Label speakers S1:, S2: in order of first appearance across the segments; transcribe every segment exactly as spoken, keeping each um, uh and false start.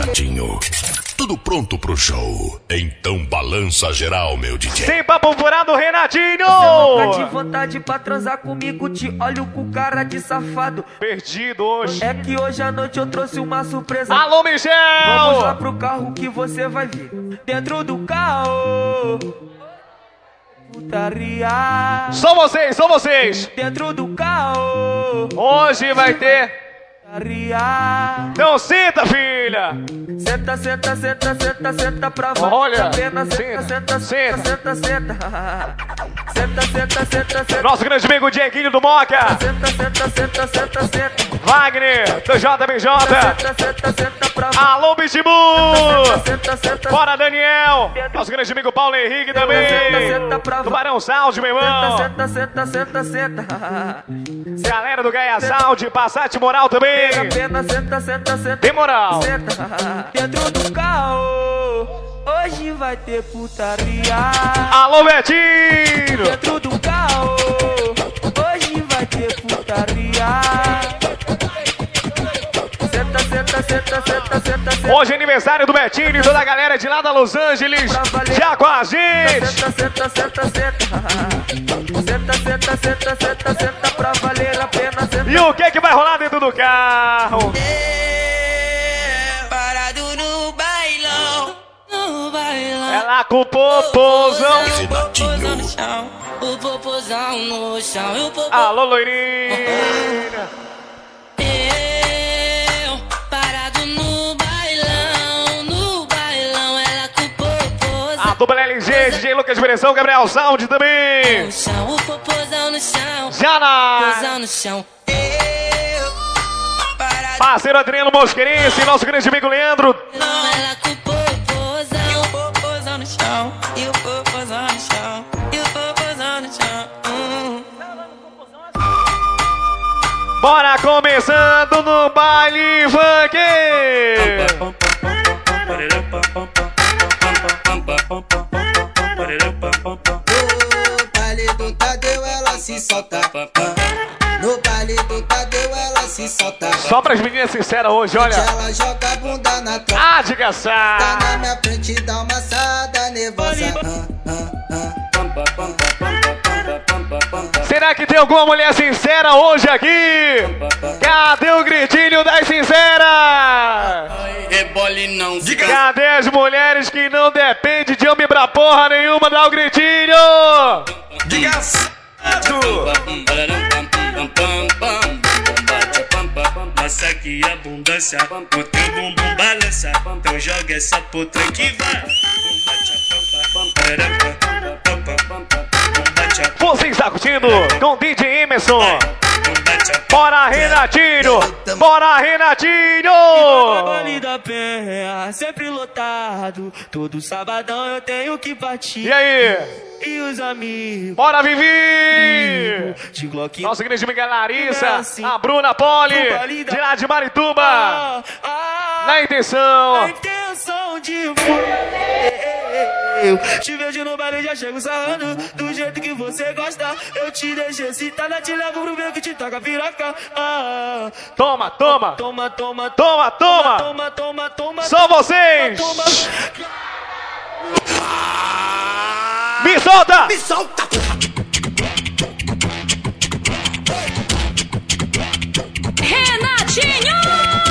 S1: Renatinho. Tudo pronto pro show. Então balança geral, meu D J.
S2: Sem papo furado, Renatinho!
S3: Tá de vontade pra transar comigo, te olho com cara de safado.
S2: Perdido hoje.
S3: É que hoje à noite eu trouxe uma surpresa.
S2: Alô, Michel!
S3: Vamos lá pro carro que você vai ver. Dentro do carro, putaria.
S2: Só vocês, só vocês.
S3: Dentro do carro,
S2: hoje vai ter.
S3: putaria.
S2: Então senta, filha.
S3: Senta, senta, senta, senta, senta pra valer.
S2: Olha,
S3: a pena. Senta, senta, senta, senta, senta. Senta, senta, senta, senta.
S2: Nosso grande amigo Dieguinho do Moca.
S3: Senta, senta, senta, senta, senta.
S2: Wagner, do J B J.
S3: Senta, senta, senta pra valer.
S2: Alô, Bichibu.
S3: Senta, senta.
S2: Bora, Daniel. Nosso grande amigo Paulo Henrique também.
S3: Senta, senta pra valer.
S2: Tubarão Sound, meu irmão.
S3: Senta, senta, senta, senta, senta.
S2: Galera do Gaia Sound, Passat Moral também.
S3: Pena, senta, senta, senta.
S2: Tem moral.
S3: Senta. Dentro do carro, hoje vai ter putaria.
S2: Alô, Betinho.
S3: Dentro do carro, hoje vai ter putaria. Senta, senta, senta, senta, senta, senta.
S2: Hoje é aniversário do Betinho e toda a galera de lá da Los Angeles. Já com a gente.
S3: Senta, senta, senta, senta. Senta, senta, senta, senta, senta pra valer a pena. Senta.
S2: E o que que vai rolar dentro do carro?
S4: Parado no bailão, no bailão.
S2: Ela com o popozão.
S4: O popozão no chão, o popozão no chão, e o popozão.
S2: Alô, loirinha.
S4: Eu, parado no bailão, no bailão, ela com o popozão.
S2: A dupla L G, D J Lucas Direção, Gabriel Sound também.
S4: No chão, o popozão no chão,
S2: Jana.
S4: popozão no chão. Eu, parado.
S2: Parceiro Adriano Mosquerense, nosso grande amigo Leandro.
S4: Não, ela com o popozão, e o popozão no chão, e o popozão no chão, e o popozão no chão. Hum.
S2: Bora começando no baile funk.
S5: No baile do Tadeu ela se solta. No baile do Tadeu ela se solta.
S2: Só pras meninas sinceras hoje, olha.
S5: Ela joga a bunda na troca.
S2: Ah, de caçar.
S5: Tá na minha frente, dá uma assada nervosa. Ah, ah, ah.
S2: Será que tem alguma mulher sincera hoje aqui? Cadê o gritinho das sinceras?
S6: Rebole não.
S2: Cadê as mulheres que não dependem de homem pra porra nenhuma? Dá o gritinho!
S6: Diga
S7: Passa aqui a abundância, o teu bumbum balança. Então joga essa potra que vai.
S2: Você está curtindo com D J Emerson. Bora, Renatinho! Bora, Renatinho!
S3: Baile da Penha, sempre lotado. Todo sabadão eu tenho que partir.
S2: E aí?
S3: E os amigos?
S2: Bora, Vivi!
S3: De Glock.
S2: Nossa igreja Miguel Larissa, a Bruna Poli, de lá de Marituba.
S3: Ah, ah,
S2: Na intenção.
S3: a intenção de eu te vejo no baile, já chego sarrando do jeito que você gosta. Eu te deixo excitada, te levo pro meio que te toca piroca. Ah,
S2: Toma, toma,
S3: toma, toma,
S2: toma, toma.
S3: toma, toma, toma.
S2: Só vocês.
S3: Toma.
S2: Me solta!
S5: Me solta!
S4: Renatinho!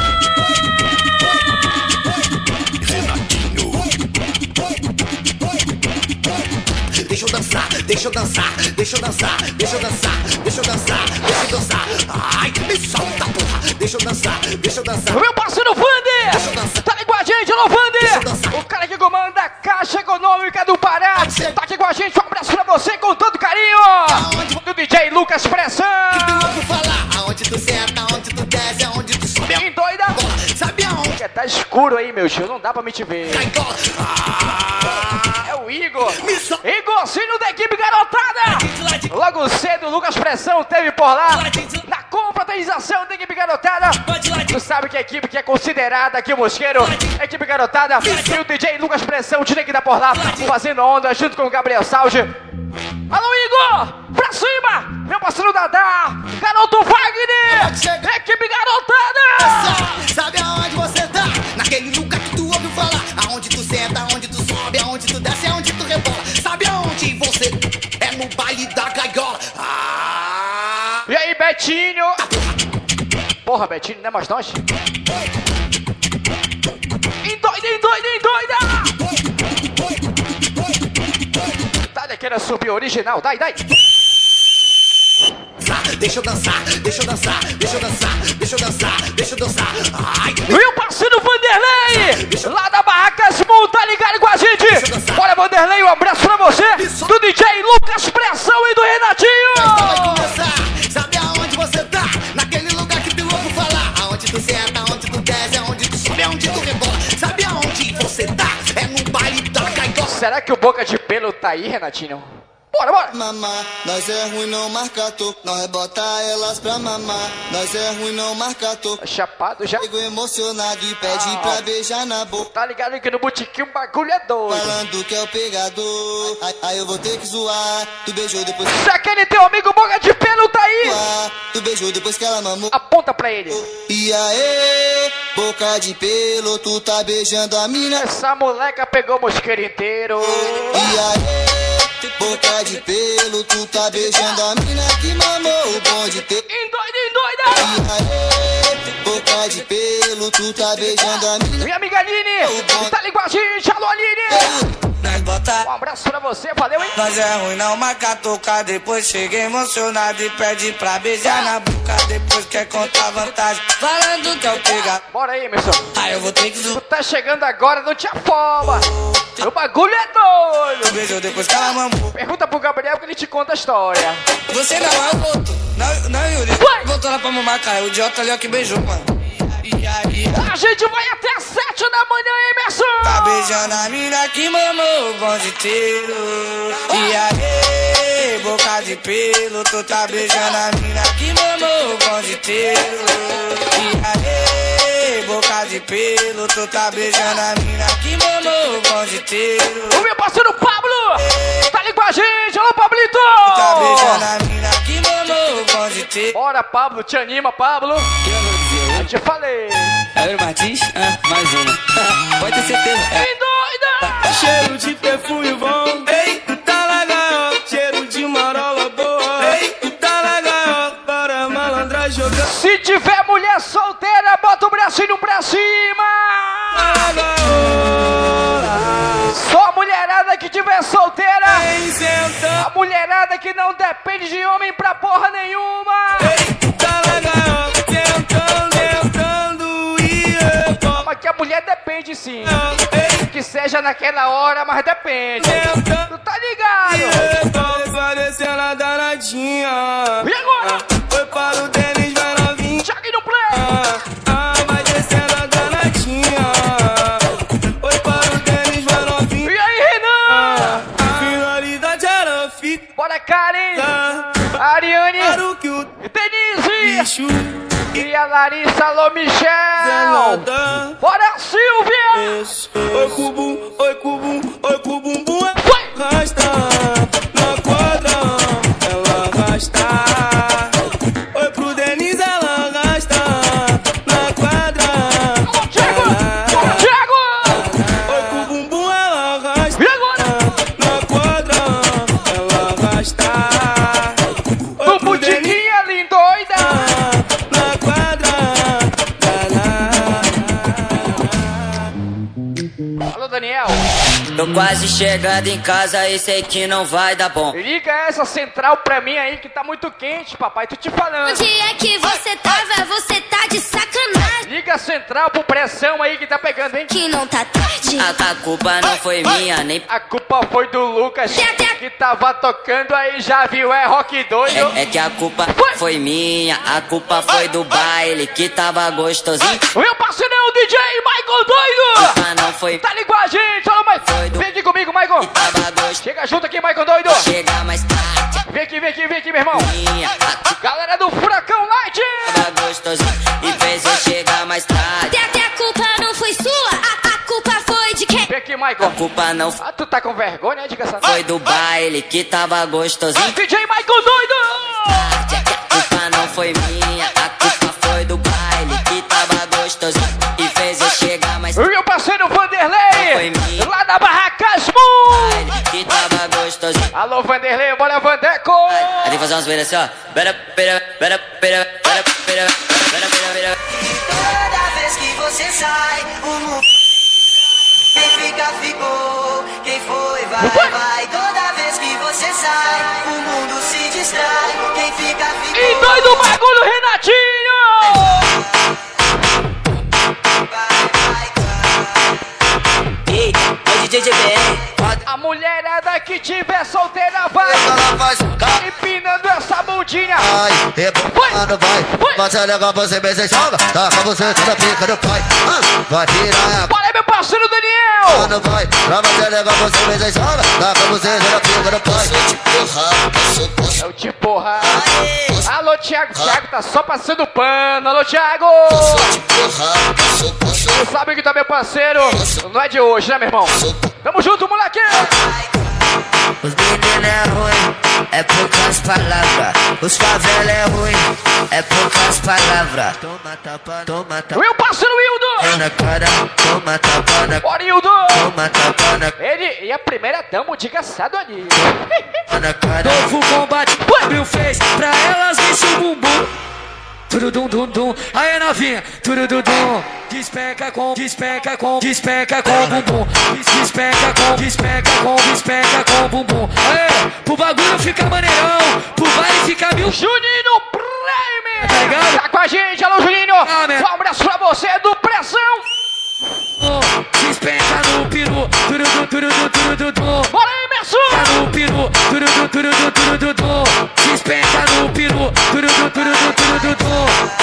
S5: Deixa eu dançar, deixa eu dançar, deixa eu dançar, deixa eu dançar, deixa eu dançar, deixa eu dançar. Ai, me solta, porra! Deixa eu dançar, deixa eu dançar.
S2: Meu parceiro Vander! Tá aí com a gente, alô Vander! O cara que comanda a Caixa Econômica do Pará! Tá aqui com a gente, um abraço pra você com todo carinho! Do D J Lucas Pressão!
S5: Que tu ouve falar? Aonde tu senta, aonde tu desce, aonde tu sobe.
S2: Bem doida!
S5: Sabe aonde?
S2: Tá escuro aí, meu tio, não dá pra me te ver.
S5: Cai cola.
S2: É o Igor!
S5: Me solta.
S2: Igorzinho da equipe garotada! Logo cedo, o Lucas Pressão teve por lá na confraternização da equipe garotada. Tu sabe que a equipe que é considerada aqui o Mosqueiro, a equipe garotada, e o D J Lucas Pressão tinha que dar por lá, fazendo onda junto com o Gabriel Salge. Alô, Igor! Pra cima! Meu parceiro Dadá! Garoto Wagner! Equipe garotada!
S5: Sabe aonde você tá? Naquele lugar que
S2: Betinho. Porra, Betinho, não é mais nós? Endoida, endoida, endoida! Dá-lhe aquela subir original, dai, dai!
S5: Deixa eu dançar, deixa eu dançar, deixa eu dançar, deixa eu dançar, deixa eu dançar. Ai,
S2: Meu parceiro Vanderlei, lá da Barraca Smooth, tá ligado com a gente? Olha, Vanderlei, um abraço pra você, do D J Lucas Pressão e do
S5: vai
S2: Renatinho.
S5: começar. Sabe aonde você tá? Naquele lugar que tu ouve falar. Aonde tu senta, aonde tu desce, aonde tu sobe, aonde tu rebola. Sabe aonde você tá? É no baile da Caidó.
S2: Será que o Boca de Pelo tá aí, Renatinho? Bora, bora!
S8: Mamar, nós é ruim não marca toco, nós rebota elas pra mamar. Nós é ruim não marca toco,
S2: Tá chapado já?
S8: chego emocionado e pede
S2: Ah.
S8: pra beijar na boca.
S2: Tá ligado que no botiquinho o bagulho é doido.
S8: Falando que é o pegador, aí, aí eu vou ter que zoar. Tu beijou depois que
S2: Se aquele teu amigo Boca de Pelo tá aí,
S8: zoar. Tu beijou depois que ela mamou.
S2: aponta pra ele.
S8: E aí, boca de pelo, tu tá beijando a mina.
S2: Essa moleca pegou o mosqueiro inteiro.
S8: E aí, boca de pelo, tu tá beijando a mina que mamou o bonde teu.
S2: Endoida, endoida!
S8: E aí, boca de pelo, tu tá beijando a mina.
S2: Minha amiga Aline, tá ligado com a gente, alô Aline!
S9: Nós bota,
S2: Um abraço pra você, valeu, hein?
S9: nós é ruim não marca tocar. Depois chega emocionado e pede pra beijar na boca. Depois quer contar vantagem, falando que é o pegar.
S2: Bora aí, Emerson.
S9: Aí eu vou ter que
S2: Tu
S9: zoar.
S2: tá chegando agora, não te afoba. O bagulho é
S9: Tu
S2: doido.
S9: beijou depois que ela mamou.
S2: Pergunta pro Gabriel que ele te conta a história.
S9: Você não é o outro, não, não Yuri.
S2: Vai.
S9: Voltou lá pra mamar, cara. O idiota ali ó que beijou, mano. E aí,
S2: A gente vai até às sete da manhã, Emerson.
S9: tá beijando a mina que mamou o bonde inteiro. E aí, boca de pelo, tu tá beijando a mina que mamou o bonde inteiro. E aí, boca de pelo, tu tá beijando a mina que mamou o bonde inteiro.
S2: O meu parceiro Pablo tá ali com a gente, alô Pablito.
S9: Tá beijando a mina que mamou o bonde inteiro.
S2: Bora, Pablo, te anima, Pablo. Eu te falei.
S9: Gabriel Martins, ah, mais uma. Pode ter certeza. É.
S2: Vem doida.
S3: Cheiro de perfume bom, ei, tá na gaiola. Cheiro de marola boa, ei, tá na gaiola. Para malandra jogar
S2: Se tiver mulher solteira, bota o bracinho pra cima.
S3: na gaiola.
S2: Só a mulherada que tiver solteira.
S3: Vem sentar,
S2: A mulherada que não depende de homem pra porra nenhuma.
S3: ei, tá na gaiola. Tentando, tentando e eu
S2: Mas que a mulher depende sim.
S3: ei,
S2: Que seja naquela hora, mas depende.
S3: tentando
S2: Tu tá ligado?
S3: e eu vai descendo a danadinha.
S2: E agora?
S3: Foi para o Denis, vai novinha.
S2: Joga aí no play.
S3: Ah, ah, vai descendo a danadinha. Foi para o Denis, vai novinha.
S2: E aí, Renan?
S3: Finalidade era ficar.
S2: Bora, Karen. Ariane.
S3: Claro que o
S2: Denise.
S3: bicho
S2: E a Larissa, alô, Michel.
S3: nada.
S2: Bora, Silvia.
S3: Oi, cubum, oi, cubum, oi, cubum, bum.
S2: Vai.
S3: Arrasta na quadra, ela arrasta. Oi, pro Denis, ela arrasta na quadra.
S2: Alô, Thiago. Bora, Thiago.
S3: Oi, cubum, bum, ela arrasta.
S2: E agora?
S3: Na quadra, ela arrasta.
S2: No
S3: Oi, pro Denis,
S2: botiquinho ali, doida.
S3: na quadra.
S2: Alô, Daniel.
S10: Tô quase chegando em casa e sei que não vai dar bom.
S2: Liga essa central pra mim aí que tá muito quente, papai. Tô te falando.
S11: Onde é que você tava? Você tá de sacanagem.
S2: Liga a central pro pressão aí que tá pegando, hein?
S11: Que não tá tarde.
S10: A, a culpa não foi minha, nem...
S2: A culpa foi do Lucas que tava tocando aí, já viu? É rock doido.
S10: É, é que a culpa foi minha, a culpa foi do baile que tava gostosinho.
S2: O meu parceirão, D J Michael
S10: A
S2: doido.
S10: culpa não foi
S2: Tá ali com a gente, alô, Michael. Vem aqui comigo, Michael.
S10: que tava gostosinho.
S2: Chega junto aqui, Michael doido.
S10: Chega mais tarde,
S2: Vem aqui, vem aqui, vem aqui, meu irmão.
S10: minha, a culpa
S2: Galera do Furacão Light.
S10: tava gostosinho e fez eu chegar mais tarde.
S11: Até, até a culpa não foi sua. A, a culpa foi de quem?
S2: Vem aqui,
S10: A
S2: Michael.
S10: culpa não
S2: Ah, tu tá com vergonha, né, desgraçado?
S10: foi do baile que tava gostosinho.
S2: D J Michael doido.
S10: A culpa não foi minha, a culpa foi do baile que tava gostosinho e fez eu chegar mais
S2: O meu parceiro Vanderlei.
S10: Foi minha.
S2: Lá da Barraca Smooth.
S10: tarde. Que tava gostosinho gostosinho.
S2: Alô, Vanderlei, bora, Vandeco!
S10: Aí tem que fazer umas zoeiras assim, ó. Pera, pera, pera, pera, pera, pera, pera, pera, pera.
S9: Toda vez que você sai, o mundo. Quem fica, ficou. Quem foi, vai, vai. Toda vez que você sai, o mundo se distrai. Quem fica, ficou.
S2: E doido o bagulho, Renatinho!
S10: Ei, é o D J G B R.
S2: A mulherada que tiver solteira vai empinando essa bundinha.
S5: Vai, rebolando, vai. Mas é legal você bem, você joga. Tá com você toda pica do pai. Vai piranha.
S2: Bora aí, meu parceiro Daniel.
S5: Mano, vai. Pra você é legal você bem, você joga. Tá com você toda pica do pai.
S2: É o te porra. Alô, Thiago. Thiago tá só passando pano. Alô, Thiago. Tu sabe que tá meu parceiro. Não é de hoje, né, meu irmão? Tamo junto, moleque.
S9: Os meninos é ruim, é poucas palavras. Os favela é ruim, é poucas palavras. Toma tapa, toma tapa.
S2: Meu parceiro Hildo.
S9: Na cara, toma tapa na
S2: Bora, Hildo.
S9: Toma tapa na
S2: Ele e a primeira dama, o desgraçado ali.
S9: na cara. Novo combate, abriu fez pra elas mexe o bumbum. Turudum dum dum, aí novinha, turudum, despeca com, despeca com, despeca com bumbum, despeca com, despeca com, despeca com bumbum. Aê, pro bagulho fica maneirão, pro baile fica mil.
S2: Juninho Prime,
S9: tá ligado?
S2: Tá com a gente, alô Juninho. Um abraço pra você do Pressão.
S9: Despeca no peru, turudu, turudu, turudu.
S2: Bora aí, Mersu.
S9: Despeca no peru, turudu, turudu, turudu. Despeca no peru, turudu, turudu, turudu.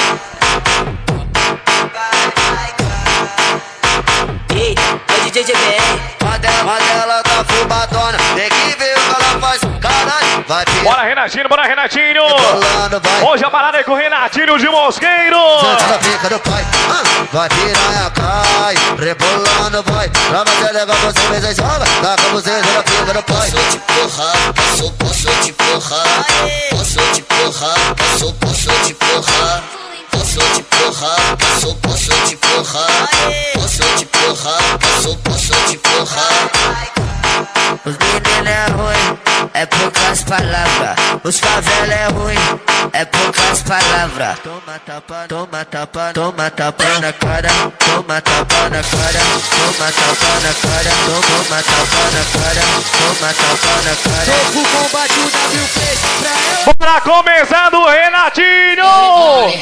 S10: Ei, é o D J G B R.
S5: Mas ela tá fubadona. Tem que ver o que ela faz. Caralho, vai piranha.
S2: Bora, Renatinho, bora, Renatinho.
S5: Rebolando, vai.
S2: Hoje a parada é com o Renatinho de Mosqueiro.
S5: Toda pica do pai. Vai piranha, cai. Rebolando, vai. Pra mais é legal você bem, você joga. Tá com você toda pica do pai.
S8: Posso te porrar, posso, posso te porrar. Posso te porrar, posso, posso te porrar. Posso te porrar, posso, posso te porrar. Posso te porrar, posso, posso te porrar.
S9: Os meninos é ruim, é poucas palavras. Os favela é ruim, é poucas palavras. Toma tapa, toma tapa, toma tapa na cara. Toma tapa na cara, toma tapa na cara. Toma tapa na cara, toma tapa na cara. Novo combate, o W fez pra ela.
S2: Bora começar do Renatinho.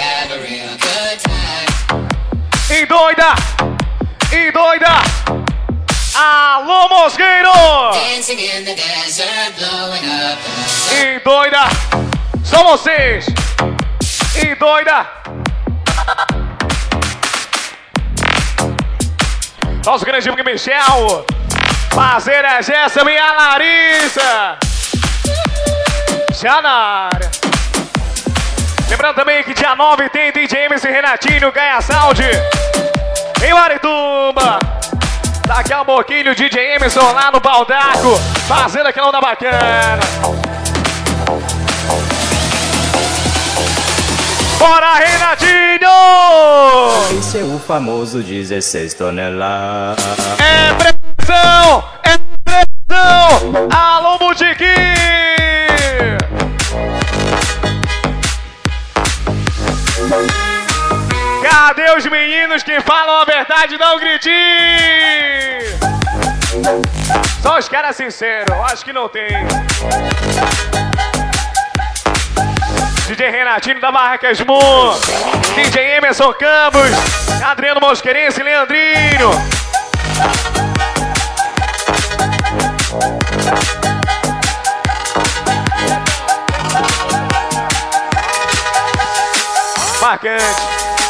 S2: E doida, e doida. Alô, Mosqueiro. E doida. São vocês. E doida. Nosso grande amigo Michel. Parceira Jéssica e a Larissa. Já na área. Lembrando também que dia nove tem D J M C Renatinho, Gaia Sound. Em Marituba. Daqui a um pouquinho o D J Emerson lá no Baldaco, fazendo aquela onda bacana. Bora, Renatinho!
S12: Esse é o famoso dezesseis toneladas.
S2: É pressão! É pressão! Alô, Boutiquim! Cadê os meninos que falam a verdade? Dá um gritinho! Só os caras sinceros, acho que não tem. D J Renatinho da Barracas Moon, D J Emerson Campos, Adriano Mosqueirense e Leandrinho. Marcante.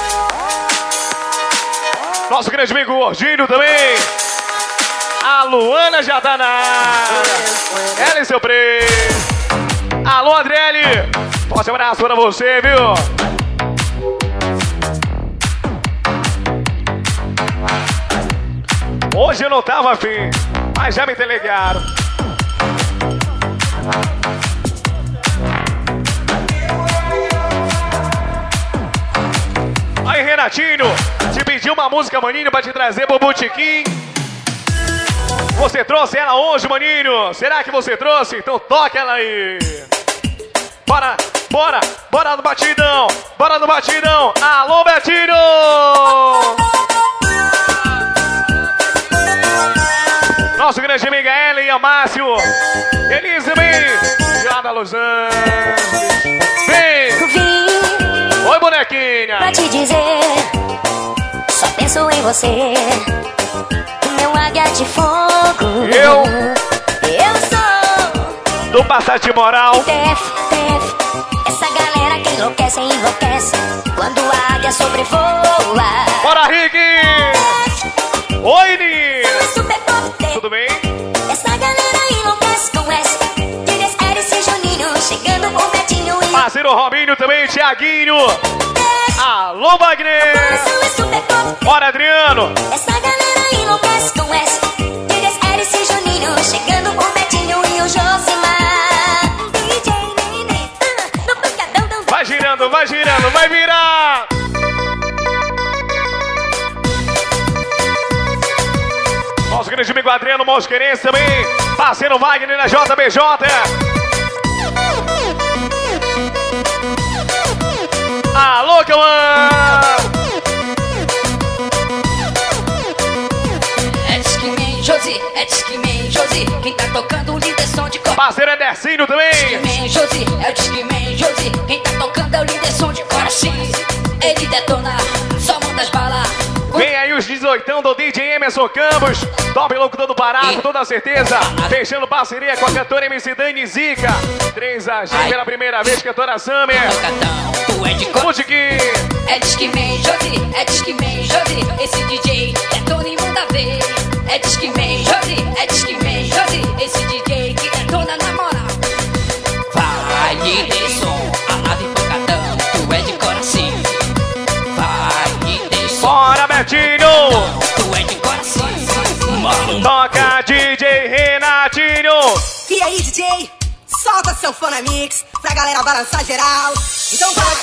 S2: Nosso grande amigo Gordinho também. A Luana já tá na área. Ela e seu preço. Alô, Adriele. Forte abraço pra você, viu? Hoje eu não tava afim, mas já me telegaram. Aí, Renatinho, te pedi uma música, maninho, pra te trazer pro Botequim. Você trouxe ela hoje, maninho? Será que você trouxe? Então toca ela aí. Bora, bora, bora no batidão. Bora no batidão. Alô, Betinho! Nosso grande amiga Ellen e a Márcio. Elizabeth, lá da Los Angeles. Vem!
S11: Vim
S2: Oi, bonequinha.
S11: pra te dizer, só penso em você. Meu águia de fogo.
S2: Eu?
S11: Eu sou
S2: Do Passagem Moral.
S11: Tef, tef. Essa galera que enlouquece, enlouquece quando a águia sobrevoa.
S2: Bora, Rick! Oi, Nini!
S11: Super pop,
S2: Tudo bem?
S11: essa galera enlouquece com S. Dias, Eris e Juninho, chegando com Betinho e
S2: Parceiro Robinho também, Thiaguinho. Alô, Wagner! Bora, Adriano!
S11: essa galera enlouquece com S. Dias, Eris e Juninho, chegando com Betinho e o Josimar. D J Nenê, ah, no pancadão, dão,
S2: Vai girando, vai girando, vai virar! Nosso grande amigo Adriano Mosqueirense também. Parceiro Wagner na J B J. Alô, Cauã!
S10: É Discman Josi, é Discman Josi. Quem tá tocando o líder som de cor.
S2: Parceiro Edercinho também.
S10: Discman Josi, é o Discman Josi. Quem tá tocando é o líder som de coração. Ele detona, só manda as balas.
S2: Vem aí os dezoitão do D J Emerson Campos. Top locutor do Pará, com toda certeza. Fechando parceria com a cantora M C Dani Zica. três A G pela primeira vez, cantora Summer.
S10: Tu é de cor.
S2: Musiquinha.
S10: É Discman Josi, é Discman Josi. Esse D J detona e manda ver. É Discman Josi, é Discman Josi. Esse D J que detona na moral. Vai líder som, a nave pancadão. Tu é de coração. Vai líder som.
S2: Bora, Betinho!
S10: Tu é de coração.
S2: Toca D J Renatinho!
S13: E aí, D J? Solta seu fã na mix pra galera balançar geral. Então vai!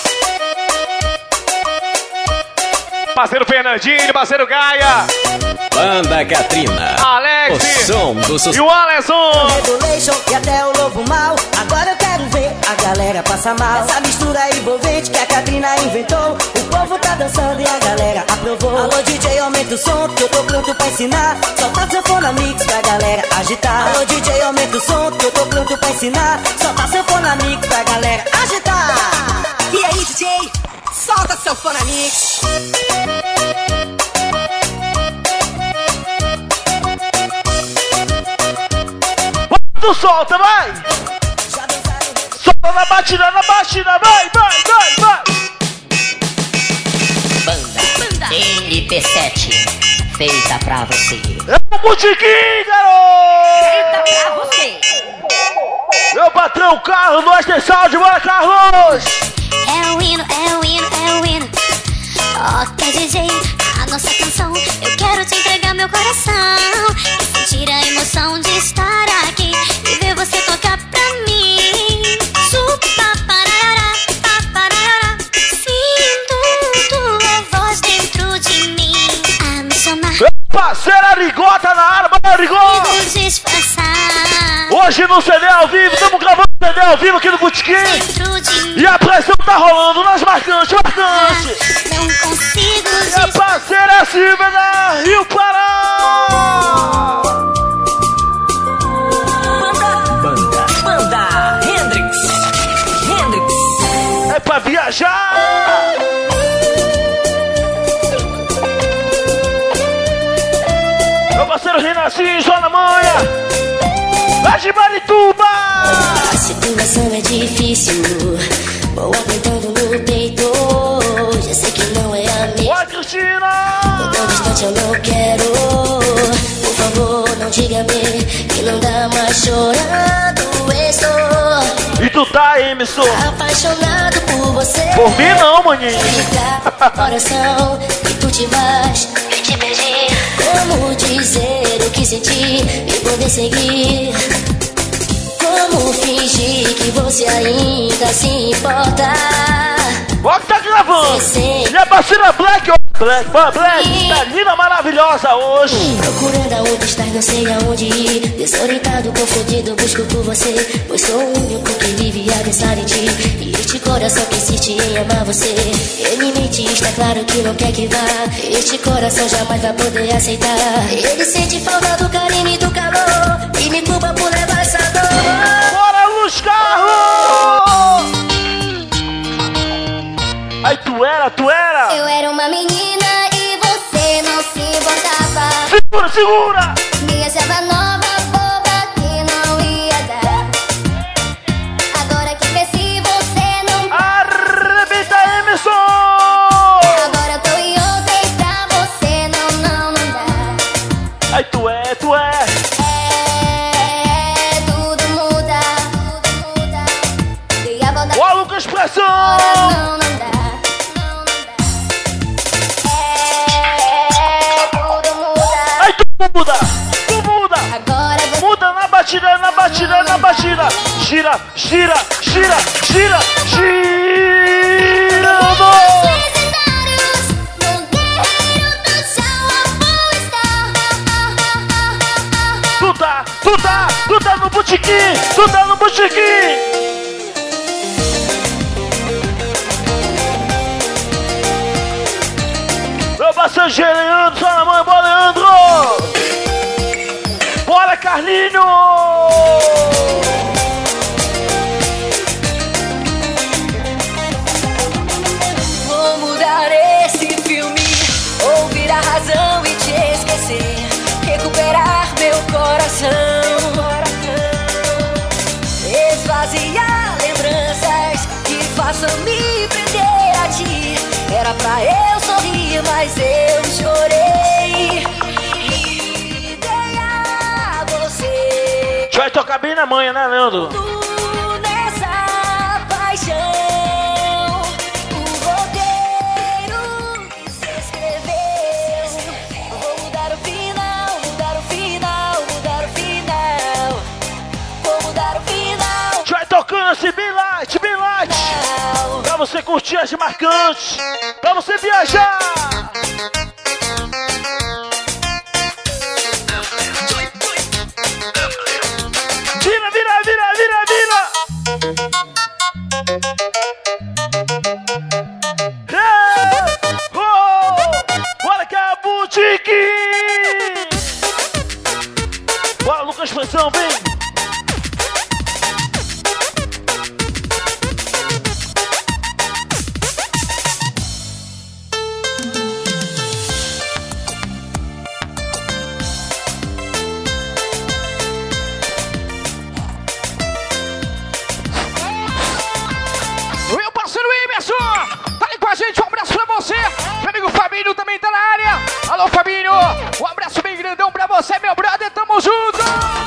S2: Parceiro Fernandinho, parceiro Gaia!
S12: Banda Catrina.
S2: Alex!
S12: O som do sucesso.
S2: E o Alisson!
S13: Rebolation e até o Lobo Mal. Agora eu quero ver a galera passar mal. Essa mistura envolvente que a Catrina inventou. O povo tá dançando e a galera aprovou. Alô, D J, aumenta o som que eu tô pronto pra ensinar. Solta seu fone na mix pra galera agitar. Alô, D J, aumenta o som que eu tô pronto pra ensinar. Solta seu fone na mix pra galera agitar. E aí, D J? Solta seu fone na mix.
S2: Tu solta, vai! Solta na batida, na batida, vai, vai, vai, vai!
S10: Banda N P sete, feita pra você.
S2: É o Botiquim, garoto!
S10: Feita pra você.
S2: Meu patrão Carlos, nós tem salve, bora, Carlos!
S11: É o hino, é o hino, é o hino. Ok, D J, a nossa canção. Eu quero te entregar meu coração e sentir a emoção de estar aqui e ver você tocar pra mim. Supa, parará, paparará. Sinto tua voz dentro de mim a me chamar.
S2: Parceira Rigota na área, bora, Rigota! Hoje no C D ao vivo, estamos gravando C D ao vivo aqui no Botiquim. E a pressão tá rolando nas marcantes, marcantes.
S11: Não consigo
S2: e a parceira Silvia da Rio Pará.
S13: Banda, banda, Hendrix, Hendrix.
S2: É pra viajar. Meu parceiro Renacinho, Joana Manha. Lá de Marituba.
S11: A situação é difícil, vou aguentando no peito. Já sei que não é a minha.
S2: Oi, Cristina!
S11: Tão distante eu não quero. Por favor, não diga-me que não dá mais chorando. Estou.
S2: E tu tá, Emerson?
S11: Apaixonado por você.
S2: Por mim não, maninho.
S11: Coração, e tu te vais. Eu te beijei. Como dizer o que senti e poder seguir? Como fingir que você ainda se importa?
S2: Ó que tá gravando! E a parceira Black, ó,
S14: Black, Black, tá linda, maravilhosa hoje.
S11: Procurando aonde estás, não sei aonde ir. Desorientado, confundido, busco por você. Pois sou o único que vive a pensar em ti. E este coração que insiste em amar você. Ele mente, está claro que não quer que vá. Este coração jamais vai poder aceitar. Ele sente falta do carinho e do calor. E me culpa por levar essa dor.
S14: Bora, Luz Carlos! Aí tu era, tu era?
S11: Eu era uma menina e você não se importava.
S14: Segura, segura!
S11: Me achava nova, boba, que não ia dar. Agora que cresci, você não...
S14: Arrebenta, Emerson!
S11: Agora eu tô em outra e pra você não, não, não dá.
S14: Aí tu é, tu é!
S11: É, tudo muda, tudo muda. Dei a volta...
S14: Ó, Lucas Pressão!
S11: Não, não dá.
S14: Muda, tu muda,
S11: agora você...
S14: muda na batida, na batida, na batida. Gira, gira, gira, gira, gira. Tu tá, tu tá, tu tá no botequim, tu tá no botequim. Meu parceiro Leandro, só na mão, bora Leandro! Bora Carlinho!
S10: Vou mudar esse filme, ouvir a razão e te esquecer, recuperar meu coração, esvaziar lembranças que façam me prender a ti. Era pra eu sorrir, mas eu chorei. E dei a você.
S14: Vai tocar bem na manhã, né, Leandro?
S10: Tudo nessa paixão. O roteiro que se escreveu. Vou mudar o final, mudar o final, mudar o final. Vou mudar o final.
S14: Vai tocando esse Big Light, Big Light. Pra você curtir as marcantes, pra você viajar. Vira, vira, vira, vira, vira. Hey, oh, bora que é a boutique. Bora, Lucas Pressão, vem.
S2: Gente, um abraço pra você. Meu amigo Fabinho também tá na área. Alô, Fabinho. Um abraço bem grandão pra você, meu brother. Tamo junto.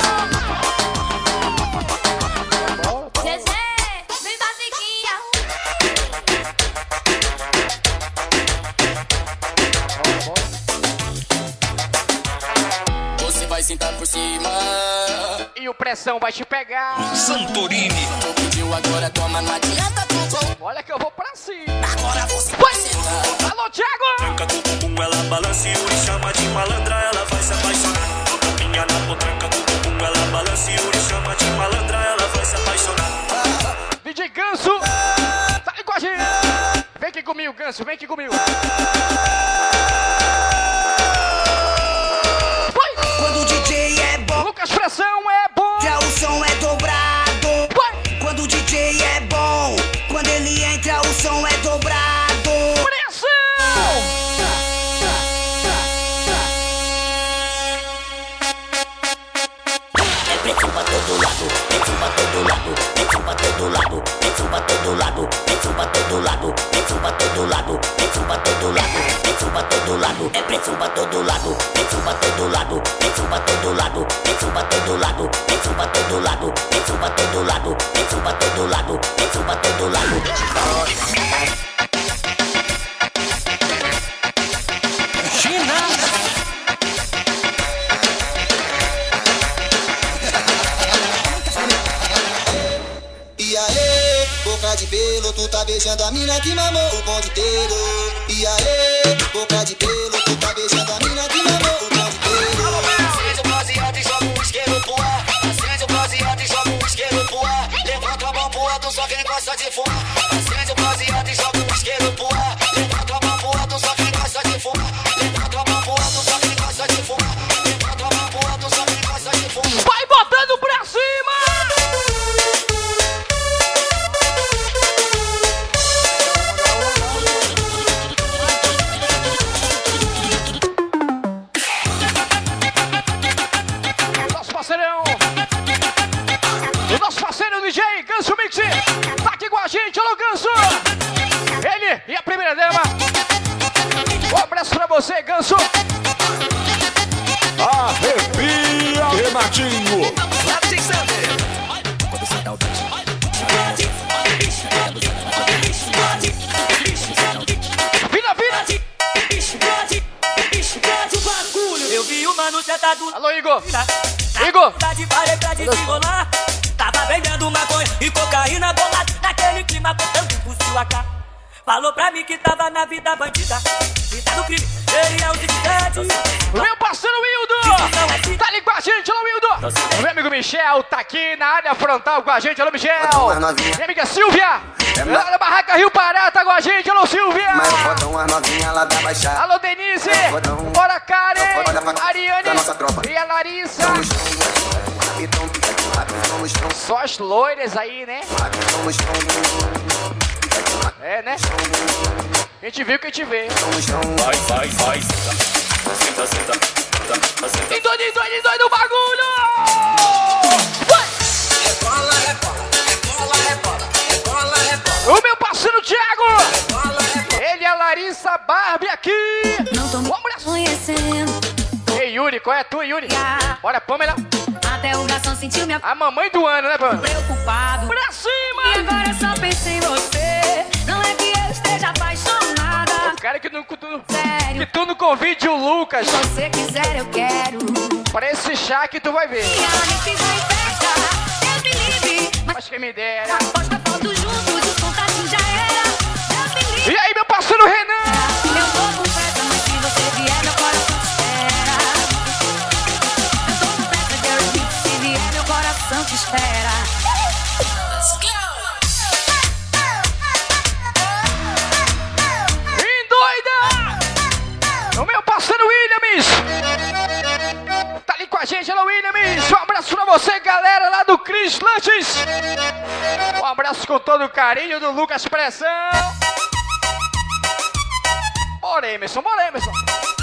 S11: Zezé, vem basiquinha.
S3: Você vai sentar por cima
S2: e o pressão vai te pegar.
S3: Santorini. Pediu agora, toma, não adianta tu.
S2: Olha que eu vou pra cima.
S3: Agora você vai sentar.
S2: Alô, Thiago.
S7: Tranca do bumbum, ela balança e o chama de malandra, ela vai se apaixonar. Minha na potranca do bumbum, ela balança e o chama de malandra, ela vai se apaixonar.
S2: D J Ganso, tá aí com a gente. Vem aqui comigo, Ganso, vem aqui comigo. Vai.
S5: Quando o D J é bom,
S2: Lucas Pressão é bom,
S5: já o som é dobrado.
S2: Vai.
S5: Quando o D J é bom, quando ele entra o som é dobrado.
S2: Pressão.
S8: É preto pra todo lado, preto pra todo lado, preto pra todo lado, preto pra todo lado, preto pra todo lado, preto pra todo lado, preto pra todo lado, preto pra todo lado, é preto pra todo lado, preto pra todo lado, preto pra todo lado, preto pra todo lado, preto pra todo lado, preto pra todo lado, preto pra todo lado, preto pra todo lado.
S15: E aí, boca de pelo, tu
S5: tá beijando a mina que mamou o bonde inteiro. E aí, boca de pelo, tu tá beijando a mina que mamou o bonde inteiro. Acende o baseado e joga um isqueiro pro ar. Acende o baseado e joga um isqueiro pro ar. Levanta a mão pro alto, só quem gosta de fumar. Acende o baseado e joga um isqueiro pro ar. Levanta a mão pro alto, só quem gosta de fumar. Levanta a mão pro alto, só quem gosta de fumar. Levanta a mão pro alto, só quem gosta de fumar.
S2: Vai botando pra cima! Nosso parceirão! O nosso parceiro D J Ganso Mix tá aqui com a gente, alô Ganso! Ele e a primeira dama. Um abraço pra você, Ganso!
S1: Arrepia, Renatinho.
S2: Vira, vira!
S9: Eu vi o mano sentado.
S2: Alô, Igor! Igor!
S9: Parei pra desenrolar. Tava vendendo maconha e cocaína bolada. Naquele clima, botando fuzil a cá. Falou pra mim que tava na vida bandida. Vida do crime, ele é o distante.
S2: Meu parceiro Wildo! Tá ali com a gente, alô Wildo! Meu amigo Michel tá aqui na área frontal com a gente, alô Michel! Minha amiga Silvia! Lá da Barraca Rio Pará tá com a gente, alô Silvia! Alô Denise! Bora Karen! Ariane! E a Larissa! Só as loiras aí, né? É, né? A gente viu que a gente vê.
S7: Vai, vai, vai. Senta, senta, senta, senta.
S2: E doido, e doido, e doido o bagulho! Vai!
S5: Rebola, rebola, rebola, rebola, rebola, rebola.
S2: O meu parceiro Thiago! Ele e a Larissa Barbie aqui!
S11: Não tô me conhecendo.
S2: Ei, Yuri, qual é a tua, Yuri? Bora, Pamela!
S11: Até o garçom sentiu minha...
S2: A mamãe do ano, né, Pamela?
S11: Preocupado.
S2: Pra cima!
S11: E agora eu só penso em você. Não é que eu esteja apaixonada.
S2: O cara que, não, que, tu,
S11: Sério.
S2: que tu não convide o Lucas.
S11: Se você quiser, eu quero.
S2: Pra esse chá que tu vai ver.
S11: E a gente vai festa. Deus me livre.
S2: Mas quem me dera.
S11: Posta foto juntos, o contato já era. Deus me livre.
S2: E aí, meu parceiro Renan?
S11: Eu tô com pressa, mas se você vier, meu coração te espera. Eu tô com pressa, Deus me livre. Se vier, meu coração te espera. Let's go!
S2: O meu parceiro Williams tá ali com a gente, alô Williams. Um abraço pra você, galera lá do Cris Lanches. Um abraço com todo o carinho do Lucas Pressão. Bora, Emerson, bora, Emerson.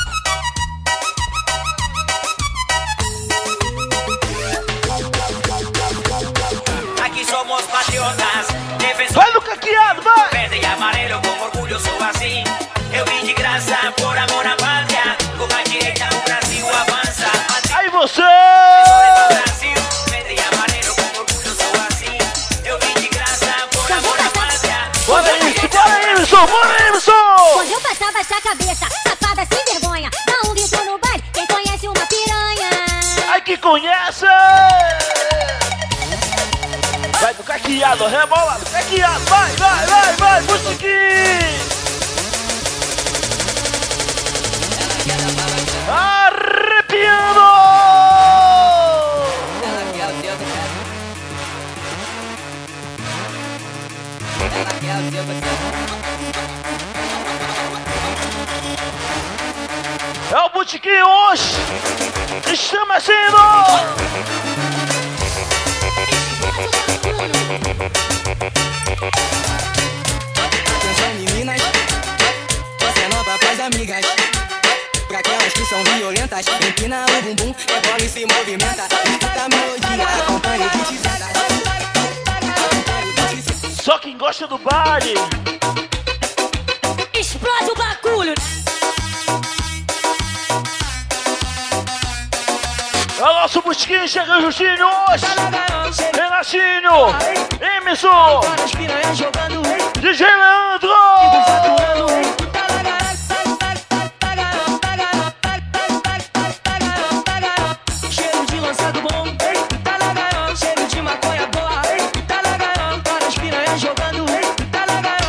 S9: Aqui somos patriotas, defensores.
S14: Vai no caqueado, vai!
S9: Verde e amarelo, com orgulho sou assim. Eu vim de graça, por amor à pátria. Com a direita o Brasil avança.
S14: Aí você!
S9: Brasil, verde e amarelo, com orgulho sou assim. Eu vim de graça, por amor à pátria.
S14: Bora isso, bora Emerson, bora Emerson!
S11: Quando eu passava essa cabeça, safada sem vergonha. Dá um grito no baile, quem conhece uma piranha.
S14: Ai que conhece! Vai no caqueado, rebola no caqueado, vai, vai, vai, vai, musiquinha! Arrepiando!
S9: Ela quer o dedo, cara. Ela quer o dedo,
S14: É o botiquim hoje! Estamos sendo!
S9: Atenção meninas, você é nova pras amigas. Pra aquelas que são violentas, empina o bumbum, rebola e se movimenta. Escuta a melodia, acompanha o beat senta.
S14: Só quem gosta do baile!
S11: Explode o bagulho.
S14: É o nosso botiquim, chega Justinho hoje! Renatinho! Emerson! D J Leandro!
S9: Cheiro de lançado bom, tá legal. Cheiro de maconha boa, tá legal. Para as piranhas jogando, tá legal.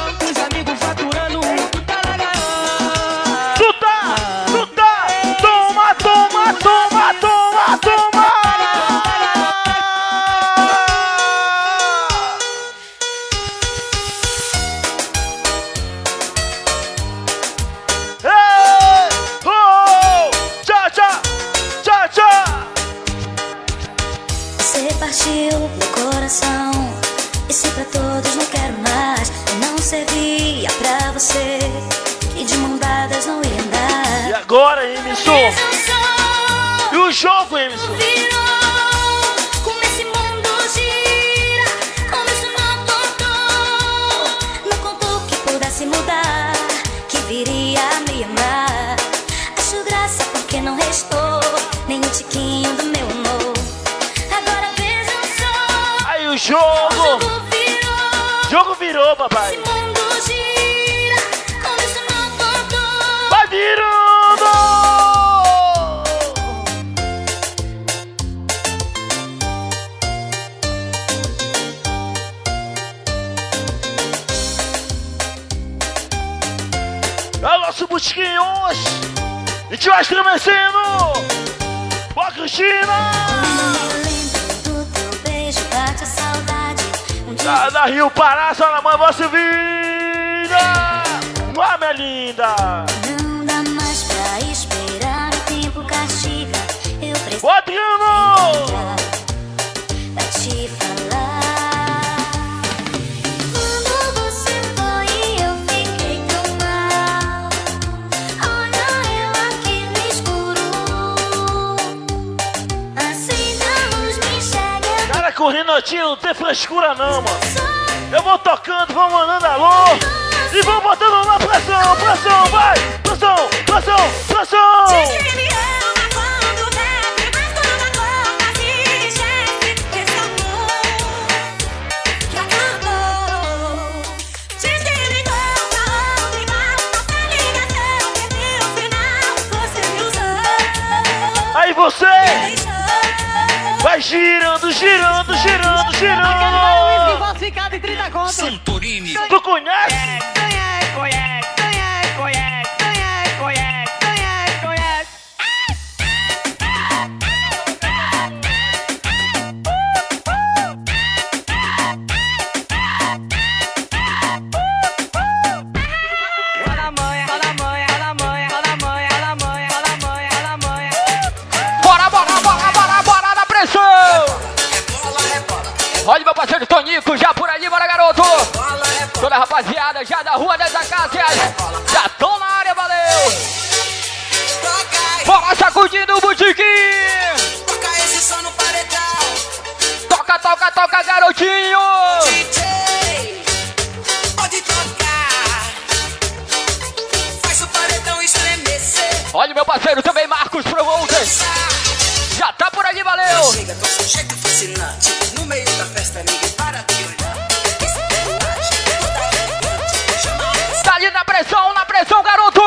S11: partiu meu coração. E se pra todos não quero mais, eu não servia pra você, e de mão dadas não ia andar.
S14: E agora, Emerson? E o jogo, Emerson?
S11: Como esse mundo gira, como isso não contou. Não contou que pudesse mudar, que viria a me amar. Acho graça porque não restou nem um tiquinho do meu amor. Agora veja só.
S14: Aí o jogo! O jogo virou, jogo virou, papai.
S11: Esse mundo gira, como isso não contou.
S14: Vai virando! É o nosso botiquinho hoje. A gente vai estremecendo. Ó, Cristina.
S11: Do teu beijo bate a saudade. Um dia
S14: Da, da Rio Pará, só na mãe você vida. Vai, minha linda.
S11: não dá mais pra esperar, o tempo castiga. Eu preciso
S14: Ô, Adriano.
S11: pra te falar. Quando você foi, eu fiquei tão mal. Olha eu aqui no escuro. Acende a luz, me enxerga.
S14: Cara, com o Rinotinho não tem frescura não, mano. Eu vou tocando, vou mandando alô. E vou botando na pressão, pressão, vai. Pressão, pressão, pressão.
S11: Me ama quando bebe, mas quando a boca se enche, esse amor já acabou. Diz que me ama, obrigado, nossa ligação perdeu o final, você me usou.
S14: Aí você vai girando, girando, girando, girando.
S15: Falsificado em trinta contos.
S6: Santorini.
S14: Tu conhece?
S15: Conhece, conhece, conhece, conhece, conhece, conhece, conhece, conhece. Roda a manha, roda a manha, roda a manha, roda a manha, roda a manha, roda a manha, roda a manha.
S2: Bora, bora, bora, bora, bora na pressão! Olha meu parceiro Tonico, já por ali, bora garoto! Toda a rapaziada já da Rua das Acácias, já tão na área, valeu! Bora sacudindo o botiquim!
S5: Toca esse som no paredão.
S2: Toca, toca, toca, garotinho!
S5: D J, pode tocar. Faz o paredão estremecer.
S2: Olha meu parceiro também, Marcos Promoter! Já tá por ali, valeu!
S5: Chega com seu jeito fascinante. No meio da festa ninguém para de olhar. Esse personagem toda elegante. Chama essa.
S2: Tá ali na pressão, na pressão, garoto!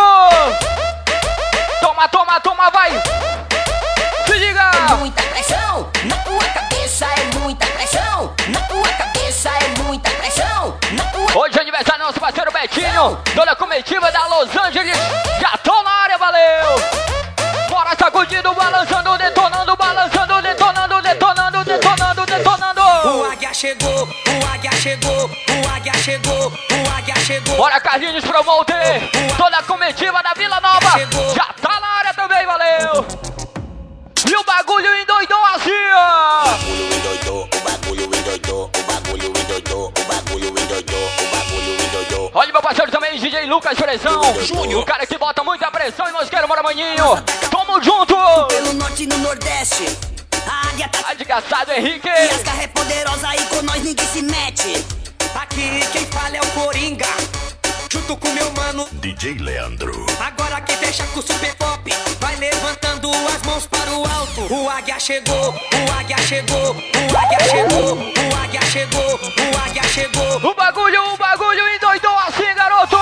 S2: Toma, toma, toma, vai! Se liga!
S10: Muita pressão na tua cabeça, é muita pressão na tua cabeça, é muita pressão na tua.
S2: Hoje é aniversário do nosso parceiro Betinho, toda a comitiva da Los Angeles, já tão na área, valeu! Bora sacudindo, balançando, detonando, balançando, detonando, detonando, detonando, detonando!
S9: O águia chegou, o águia chegou, o águia chegou, o águia chegou.
S2: Bora Carlinhos Promoter, toda a comitiva da Vila Nova, já tá na área também, valeu! E o bagulho endoidou assim, ó!
S8: O bagulho endoidou, o bagulho endoidou, o bagulho endoidou, o bagulho endoidou, o bagulho endoidou.
S2: Olha meu parceiro também, D J Lucas Pressão, Júnior, o cara que bota muita pressão e nós queremos, bora maninho! Tamo junto!
S9: Pelo norte e no nordeste, a águia tá
S2: Tá desgastado, Henrique!
S9: e as garras é poderosa aí com nós ninguém se mete. Aqui quem fala é o Coringa, junto com meu mano
S1: D J Leandro.
S9: Agora quem fecha com o Super Pop vai levantando as mãos para o alto. O águia chegou, o águia chegou, o águia chegou, o águia chegou, o águia chegou.
S2: O bagulho, o bagulho endoidou assim, garoto!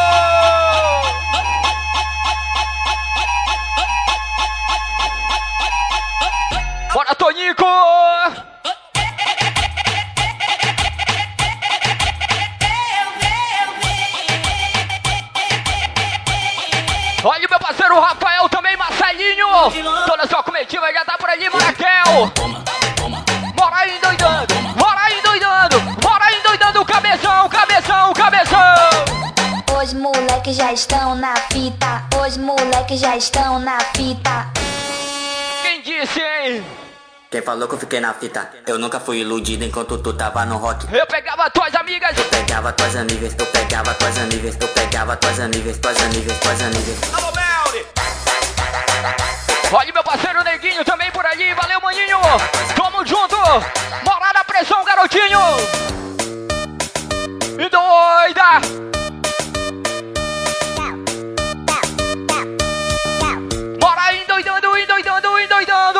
S2: Bora, Tonico! Olha o meu parceiro Rafael também, Marcelinho! Toda a sua comitiva já tá por ali, Maraquel! Bora aí endoidando! Bora aí endoidando! Bora aí endoidando! Cabeção, cabeção, cabeção!
S11: Os moleques já estão na fita. Os moleques já estão na fita.
S2: Quem disse, hein?
S16: Quem falou que eu fiquei na fita? Eu nunca fui iludido enquanto tu tava no rock.
S2: Eu pegava tuas amigas.
S16: Eu pegava tuas amigas, eu pegava tuas amigas, eu pegava tuas amigas, tuas amigas, tuas amigas.
S2: Alô, Melly! Olha meu parceiro Neguinho também por ali. Valeu, maninho! Tamo junto! Bora na pressão, garotinho! E doida! Bora endoidando, endoidando, endoidando!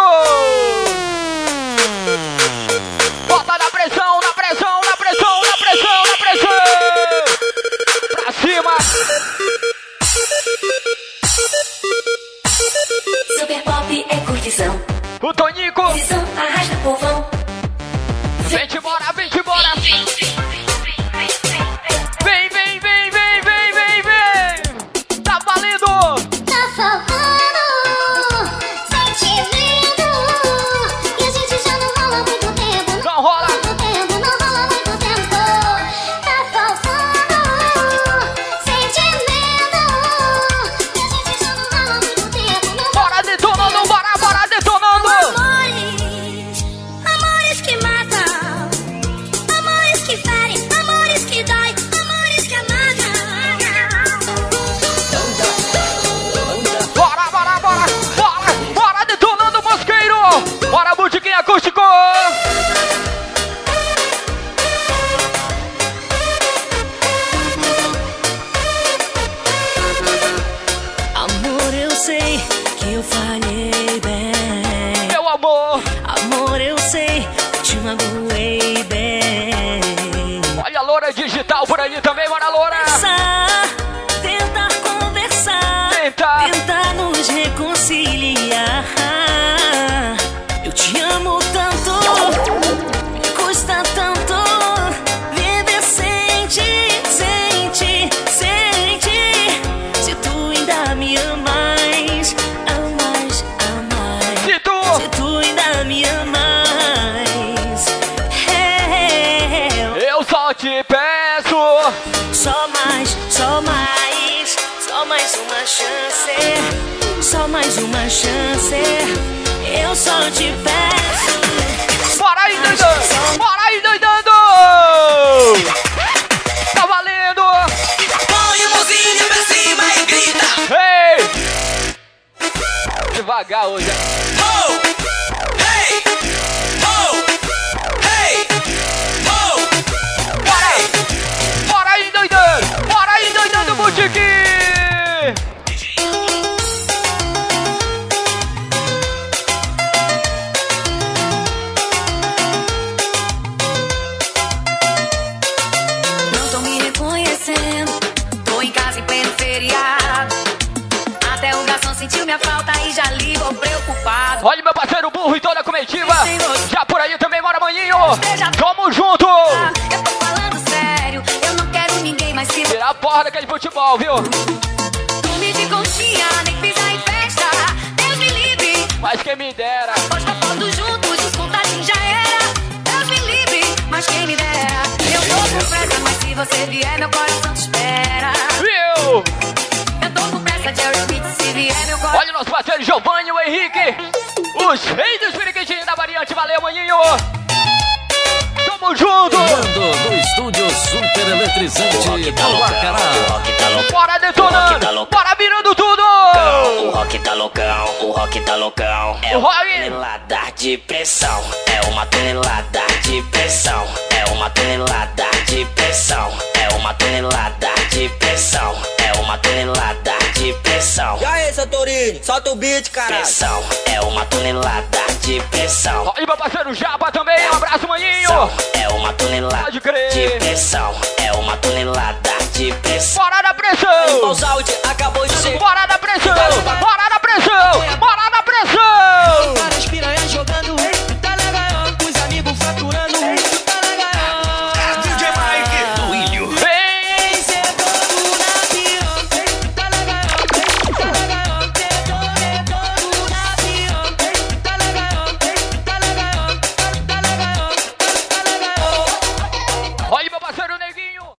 S2: Bota na pressão, na pressão, na pressão, na pressão, na pressão! Pra cima!
S11: Super pop é curtição.
S2: O Tonico!
S11: Curtição arrasta povão.
S2: Vem de embora, vem de embora! Vem, vem, vem, vem, vem, vem, vem! Tá valendo!
S11: Tá faltando sentimento. E a gente já não rola há muito tempo.
S2: Não rola!
S11: Muito tempo, não rola há muito tempo. Tá faltando sentimento. E a gente já não rola há muito tempo. Não
S2: Bora detonando, bora, bora detonando!
S11: Amores, amores que matam, amores que ferem, amores que dói, amores que amargam.
S2: Bora, bora, bora, bora, bora detonando, mosqueiro! Bora, musiquinha acústico!
S17: Amor, eu sei que eu falhei bem.
S2: Meu amor!
S17: Amor, eu sei que te magoei bem.
S2: Olha a loura digital por ali também, bora, loura!
S17: Conversar, tentar conversar,
S2: Tenta.
S17: tentar nos reconciliar. Eu te amo tanto, me custa tanto viver sem ti, sem ti, sem ti. Se tu ainda me amas, amas, amas.
S2: Se tu,
S17: Se tu ainda me amas, eu
S2: eu só te peço!
S17: só mais, só mais, só mais uma chance, só mais uma chance. Eu só te peço.
S2: Bora aí, doidando! Bora aí, doidando! Tá valendo!
S3: Põe a mãozinha pra cima e grita.
S2: Ei! Devagar hoje.
S3: Oh! Hey! Oh! Hey! Oh!
S2: Bora! Bora aí, doidando! Bora aí, doidando, Boutique!
S11: Não tô me reconhecendo, tô em casa em pleno feriado. Até o garçom sentiu minha falta e já ligou preocupado.
S2: Olha meu parceiro burro e toda a comitiva! Já por aí também, bora, maninho! Tamo junto!
S11: Eu tô falando sério, eu não quero ninguém mais se...
S2: Tirar a porra daquele futebol, viu?
S11: Dormir de conchinha, nem pisar em festa. Deus me livre,
S2: Mas quem me dera!
S11: posta foto juntos, descontadinho já era. Deus me livre, mas quem me dera. Eu tô com pressa, mas se você vier, meu coração te espera.
S2: Viu?
S11: Eu tô com pressa, Jerry Smith, se vier, meu coração...
S2: Olha o nosso parceiro Giovanni e o Henrique! Os reis dos periquitinhos da variante, valeu, maninho! Tamo junto!
S12: Mando no estúdio super eletrizante do Acará.
S2: Bora detonando! Bora virando tudo!
S7: O rock tá loucão, o rock tá loucão. É
S2: O
S7: uma
S2: rock.
S7: tonelada de pressão. É uma tonelada de pressão. É uma tonelada de pressão. É uma tonelada de pressão. É uma tonelada de pressão.
S9: E aí, Santorini? Solta o beat, caralho.
S7: Pressão. É uma tonelada de pressão.
S2: Olha meu parceiro Japa também, um abraço, maninho!
S7: É uma tonelada
S2: Pode crer.
S7: de pressão. É uma tonelada de pressão.
S2: Bora na pressão!
S9: O Saúde acabou de